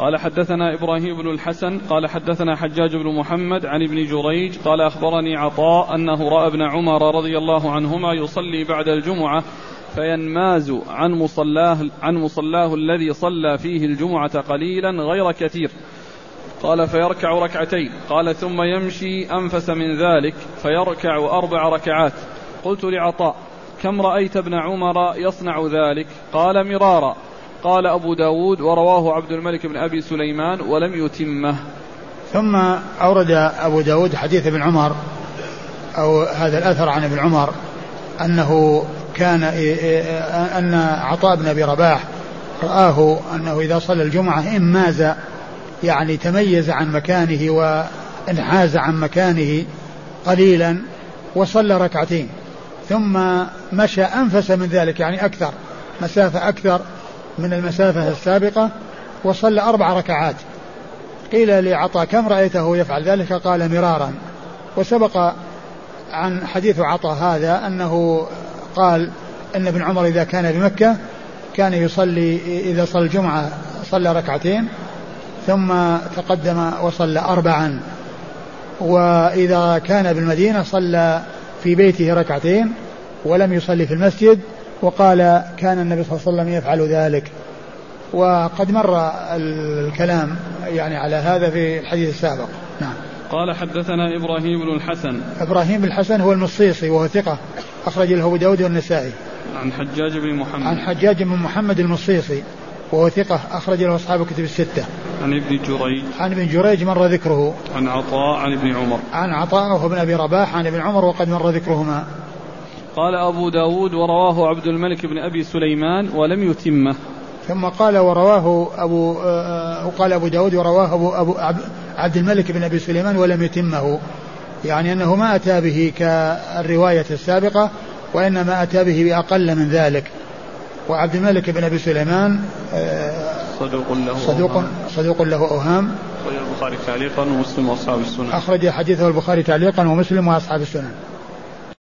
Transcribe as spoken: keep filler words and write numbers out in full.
قال حدثنا إبراهيم بن الحسن قال حدثنا حجاج بن محمد عن ابن جريج قال أخبرني عطاء أنه رأى ابن عمر رضي الله عنهما يصلي بعد الجمعة فينماز عن مصلاه, عن مصلاه الذي صلى فيه الجمعة قليلا غير كثير. قال فيركع ركعتين. قال ثم يمشي أنفس من ذلك فيركع أربع ركعات. قلت لعطاء كم رأيت ابن عمر يصنع ذلك؟ قال مرارا. قال أبو داود ورواه عبد الملك بن أبي سليمان ولم يتمه. ثم أورد أبو داود حديث ابن عمر أو هذا الأثر عن ابن عمر أنه كان أن عطاء بن أبي رباح رآه أنه إذا صلى الجمعة انماز يعني تميز عن مكانه وانحاز عن مكانه قليلا وصلى ركعتين ثم مشى أنفس من ذلك يعني أكثر مسافة أكثر من المسافة السابقة وصلى أربع ركعات. قيل لعطاء كم رأيته يفعل ذلك؟ قال مرارا. وسبق عن حديث عطاء هذا أنه قال أن ابن عمر إذا كان بمكة كان يصلي إذا صلى الجمعة صلى ركعتين ثم تقدم وصلى أربعا، وإذا كان بالمدينة صلى في بيته ركعتين ولم يصلي في المسجد، وقال كان النبي صلى الله عليه وسلم يفعل ذلك. وقد مر الكلام يعني على هذا في الحديث السابق. نعم. قال حدثنا إبراهيم بن الحسن. إبراهيم بن الحسن هو المصيصي وهو ثقة أخرج له أبو داود والنسائي. عن حجاج بن محمد. عن حجاج بن محمد المصيصي وهو ثقة أخرج له أصحاب الكتب الستة. عن ابن جريج. عن ابن جريج مر ذكره. عن عطاء عن ابن عمر. عن عطاء وهو ابن أبي رباح عن ابن عمر وقد مر ذكرهما. قال أبو داود ورواه عبد الملك بن أبي سليمان ولم يتمه. ثم قال ورواه أبو آه وقال أبو داود ورواه أبو, أبو عبد الملك بن أبي سليمان ولم يتمه، يعني أنه ما أتى به كالرواية السابقة وإنما أتى به بأقل من ذلك. وعبد الملك بن أبي سليمان آه صدوق له صدوق, صدوق له أوهام. أخرج البخاري تعليقا ومسلم وأصحاب السنن. أخرج حديثه البخاري تعليقا ومسلم وأصحاب السنن.